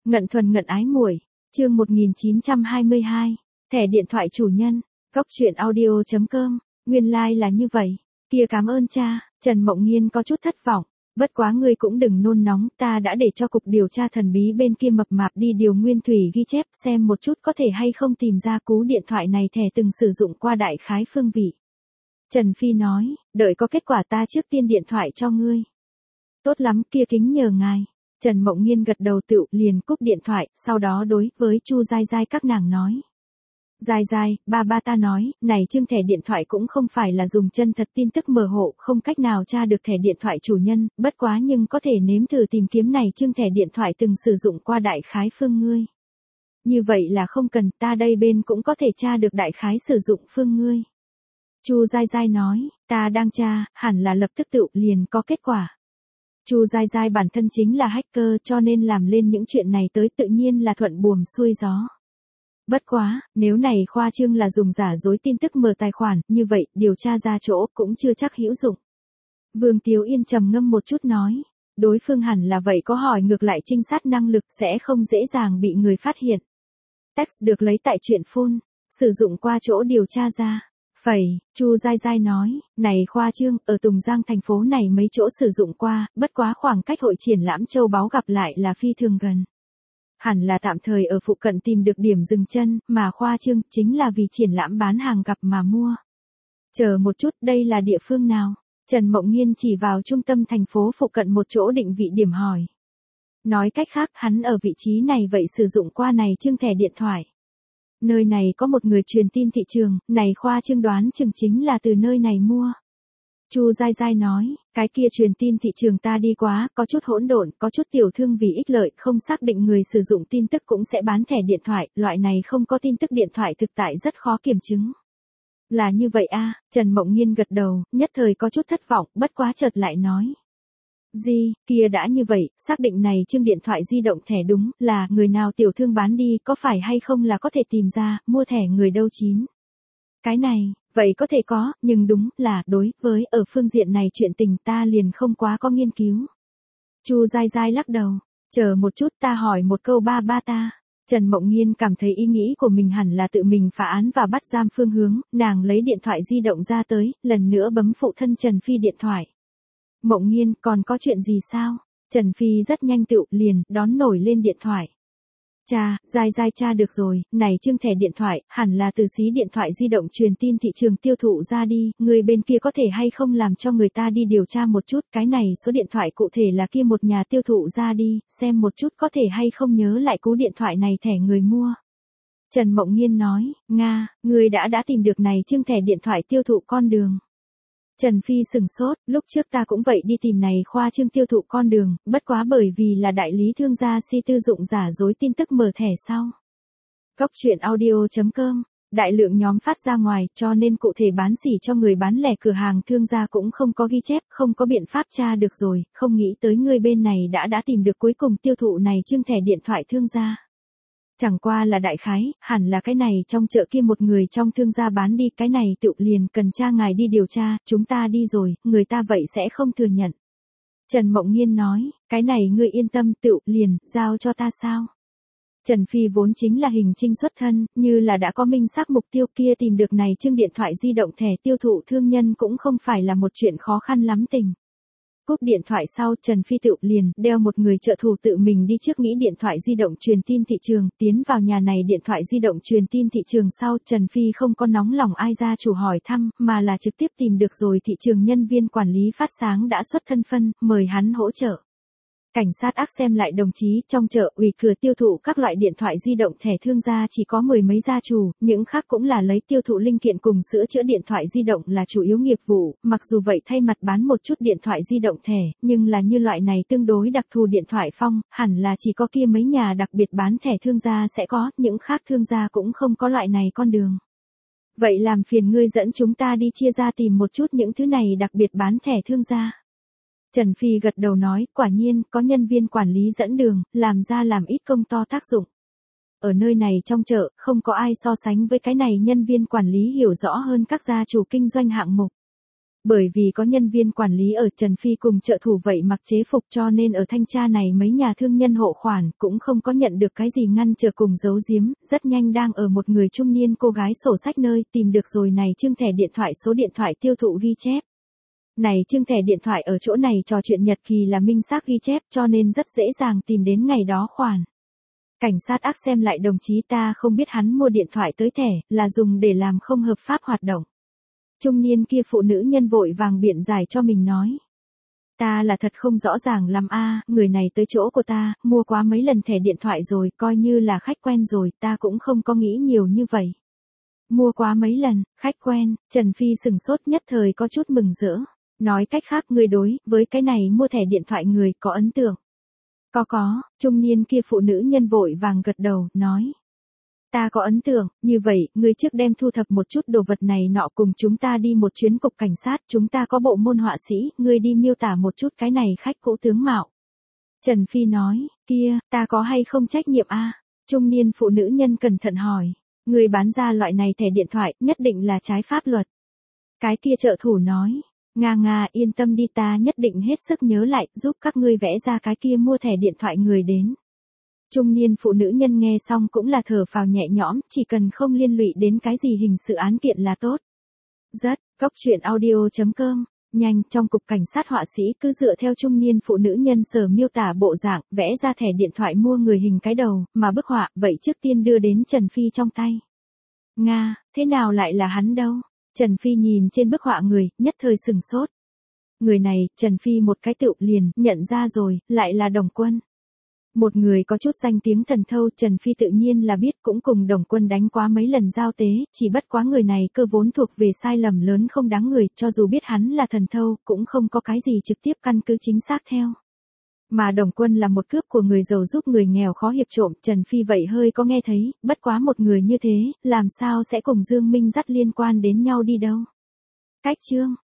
Ngận thuần ngận ái muội, chương 1922, thẻ điện thoại chủ nhân, góc truyện audio.com, nguyên lai like là như vậy, kia cảm ơn cha, Trần Mộng Nghiên có chút thất vọng, bất quá ngươi cũng đừng nôn nóng, ta đã để cho cục điều tra thần bí bên kia mập mạp đi điều nguyên thủy ghi chép xem một chút có thể hay không tìm ra cú điện thoại này thẻ từng sử dụng qua đại khái phương vị. Trần Phi nói, đợi có kết quả ta trước tiên điện thoại cho ngươi. Tốt lắm, kia kính nhờ ngài. Trần Mộng Nghiên gật đầu tựu liền cúp điện thoại, sau đó đối với Chu Giai Giai các nàng nói. Giai Giai, ba ta nói, này chương thẻ điện thoại cũng không phải là dùng chân thật tin tức mờ hộ, không cách nào tra được thẻ điện thoại chủ nhân, bất quá nhưng có thể nếm thử tìm kiếm này chương thẻ điện thoại từng sử dụng qua đại khái phương ngươi. Như vậy là không cần, ta đây bên cũng có thể tra được đại khái sử dụng phương ngươi. Chu Giai Giai nói, ta đang tra, hẳn là lập tức tựu liền có kết quả. Chu Giai Giai bản thân chính là hacker cho nên làm lên những chuyện này tới tự nhiên là thuận buồm xuôi gió. Bất quá, nếu này khoa trương là dùng giả dối tin tức mở tài khoản, như vậy, điều tra ra chỗ cũng chưa chắc hữu dụng. Vương Tiếu Yên trầm ngâm một chút nói, đối phương hẳn là vậy có hỏi ngược lại trinh sát năng lực sẽ không dễ dàng bị người phát hiện. Text được lấy tại truyện phone, sử dụng qua chỗ điều tra ra. Phẩy, Chu Giai Giai nói, này khoa trương, ở Tùng Giang thành phố này mấy chỗ sử dụng qua, bất quá khoảng cách hội triển lãm châu báu gặp lại là phi thường gần. Hẳn là tạm thời ở phụ cận tìm được điểm dừng chân, mà khoa trương chính là vì triển lãm bán hàng gặp mà mua. Chờ một chút, đây là địa phương nào? Trần Mộng Nghiên chỉ vào trung tâm thành phố phụ cận một chỗ định vị điểm hỏi. Nói cách khác, hắn ở vị trí này vậy sử dụng qua này chương thẻ điện thoại. Nơi này có một người truyền tin thị trường, này khoa trương đoán chừng chính là từ nơi này mua. Chu Giai Giai nói, cái kia truyền tin thị trường ta đi quá, có chút hỗn độn, có chút tiểu thương vì ích lợi, không xác định người sử dụng tin tức cũng sẽ bán thẻ điện thoại, loại này không có tin tức điện thoại thực tại rất khó kiểm chứng. Là như vậy a, Trần Mộng Nghiên gật đầu, nhất thời có chút thất vọng, bất quá chợt lại nói. Gì, kia đã như vậy, xác định này chương điện thoại di động thẻ đúng, là người nào tiểu thương bán đi, có phải hay không là có thể tìm ra, mua thẻ người đâu chín. Cái này, vậy có thể có, nhưng đúng là, đối với, ở phương diện này chuyện tình ta liền không quá có nghiên cứu. Chu Giai Giai lắc đầu, chờ một chút ta hỏi một câu ba ta. Trần Mộng Nghiên cảm thấy ý nghĩ của mình hẳn là tự mình phá án và bắt giam phương hướng, nàng lấy điện thoại di động ra tới, lần nữa bấm phụ thân Trần Phi điện thoại. Mộng Nghiên, còn có chuyện gì sao? Trần Phi rất nhanh tựu liền, đón nổi lên điện thoại. Cha, Giai Giai cha được rồi, này chương thẻ điện thoại, hẳn là từ xí điện thoại di động truyền tin thị trường tiêu thụ ra đi, người bên kia có thể hay không làm cho người ta đi điều tra một chút, cái này số điện thoại cụ thể là kia một nhà tiêu thụ ra đi, xem một chút có thể hay không nhớ lại cú điện thoại này thẻ người mua. Trần Mộng Nghiên nói, Nga, người đã tìm được này chương thẻ điện thoại tiêu thụ con đường. Trần Phi sừng sốt, lúc trước ta cũng vậy đi tìm này khoa trương tiêu thụ con đường, bất quá bởi vì là đại lý thương gia si tư dụng giả dối tin tức mở thẻ sau. Góc truyện audio.com, đại lượng nhóm phát ra ngoài, cho nên cụ thể bán xỉ cho người bán lẻ cửa hàng thương gia cũng không có ghi chép, không có biện pháp tra được rồi, không nghĩ tới người bên này đã tìm được cuối cùng tiêu thụ này chương thẻ điện thoại thương gia. Chẳng qua là đại khái, hẳn là cái này trong chợ kia một người trong thương gia bán đi, cái này tự liền cần cha ngài đi điều tra, chúng ta đi rồi, người ta vậy sẽ không thừa nhận. Trần Mộng Nghiên nói, cái này ngươi yên tâm tự liền, giao cho ta sao? Trần Phi vốn chính là hình trinh xuất thân, như là đã có minh xác mục tiêu kia tìm được này chương điện thoại di động thẻ tiêu thụ thương nhân cũng không phải là một chuyện khó khăn lắm tình. Cúp điện thoại sau, Trần Phi tự liền đeo một người trợ thủ tự mình đi trước nghĩ điện thoại di động truyền tin thị trường, tiến vào nhà này điện thoại di động truyền tin thị trường sau, Trần Phi không có nóng lòng ai ra chủ hỏi thăm, mà là trực tiếp tìm được rồi thị trường nhân viên quản lý phát sáng đã xuất thân phân, mời hắn hỗ trợ. Cảnh sát ác xem lại đồng chí, trong chợ ủy cửa tiêu thụ các loại điện thoại di động thẻ thương gia chỉ có mười mấy gia chủ, những khác cũng là lấy tiêu thụ linh kiện cùng sửa chữa điện thoại di động là chủ yếu nghiệp vụ, mặc dù vậy thay mặt bán một chút điện thoại di động thẻ, nhưng là như loại này tương đối đặc thù điện thoại phong, hẳn là chỉ có kia mấy nhà đặc biệt bán thẻ thương gia sẽ có, những khác thương gia cũng không có loại này con đường. Vậy làm phiền ngươi dẫn chúng ta đi chia ra tìm một chút những thứ này đặc biệt bán thẻ thương gia. Trần Phi gật đầu nói, quả nhiên, có nhân viên quản lý dẫn đường, làm ra làm ít công to tác dụng. Ở nơi này trong chợ, không có ai so sánh với cái này nhân viên quản lý hiểu rõ hơn các gia chủ kinh doanh hạng mục. Bởi vì có nhân viên quản lý ở, Trần Phi cùng trợ thủ vậy mặc chế phục, cho nên ở thanh tra này mấy nhà thương nhân hộ khoản cũng không có nhận được cái gì ngăn trở cùng giấu giếm, rất nhanh đang ở một người trung niên cô gái sổ sách nơi tìm được rồi này chương thẻ điện thoại, số điện thoại tiêu thụ ghi chép. Này chương thẻ điện thoại ở chỗ này trò chuyện nhật ký là minh xác ghi chép, cho nên rất dễ dàng tìm đến ngày đó khoản. Cảnh sát ác xem lại, đồng chí, ta không biết hắn mua điện thoại tới thẻ là dùng để làm không hợp pháp hoạt động. Trung niên kia phụ nữ nhân vội vàng biện giải cho mình nói. Ta là thật không rõ ràng lắm a, người này tới chỗ của ta, mua quá mấy lần thẻ điện thoại rồi, coi như là khách quen rồi, ta cũng không có nghĩ nhiều như vậy. Mua quá mấy lần, khách quen, Trần Phi sừng sốt, nhất thời có chút mừng rỡ. Nói cách khác, người đối với cái này mua thẻ điện thoại người có ấn tượng. Có, trung niên kia phụ nữ nhân vội vàng gật đầu, nói. Ta có ấn tượng, như vậy, ngươi trước đem thu thập một chút đồ vật này nọ cùng chúng ta đi một chuyến cục cảnh sát, chúng ta có bộ môn họa sĩ, ngươi đi miêu tả một chút cái này khách cũ tướng mạo. Trần Phi nói, kia, ta có hay không trách nhiệm a? Trung niên phụ nữ nhân cẩn thận hỏi, ngươi bán ra loại này thẻ điện thoại, nhất định là trái pháp luật. Cái kia trợ thủ nói, Nga, yên tâm đi, ta nhất định hết sức nhớ lại, giúp các ngươi vẽ ra cái kia mua thẻ điện thoại người đến. Trung niên phụ nữ nhân nghe xong cũng là thở phào nhẹ nhõm, chỉ cần không liên lụy đến cái gì hình sự án kiện là tốt. Góc truyện audio.com, nhanh, trong cục cảnh sát họa sĩ cứ dựa theo trung niên phụ nữ nhân sở miêu tả bộ dạng, vẽ ra thẻ điện thoại mua người hình cái đầu, mà bức họa, vậy trước tiên đưa đến Trần Phi trong tay. Nga, thế nào lại là hắn đâu? Trần Phi nhìn trên bức họa người, nhất thời sừng sốt. Người này, Trần Phi một cái tựu liền, nhận ra rồi, lại là Đồng Quân. Một người có chút danh tiếng thần thâu, Trần Phi tự nhiên là biết, cũng cùng Đồng Quân đánh quá mấy lần giao tế, chỉ bất quá người này cơ vốn thuộc về sai lầm lớn không đáng người, cho dù biết hắn là thần thâu, cũng không có cái gì trực tiếp căn cứ chính xác theo. Mà Đồng Quân là một cướp của người giàu giúp người nghèo khó hiệp trộm, Trần Phi vậy hơi có nghe thấy, bất quá một người như thế, làm sao sẽ cùng Dương Minh dắt liên quan đến nhau đi đâu. Cách chương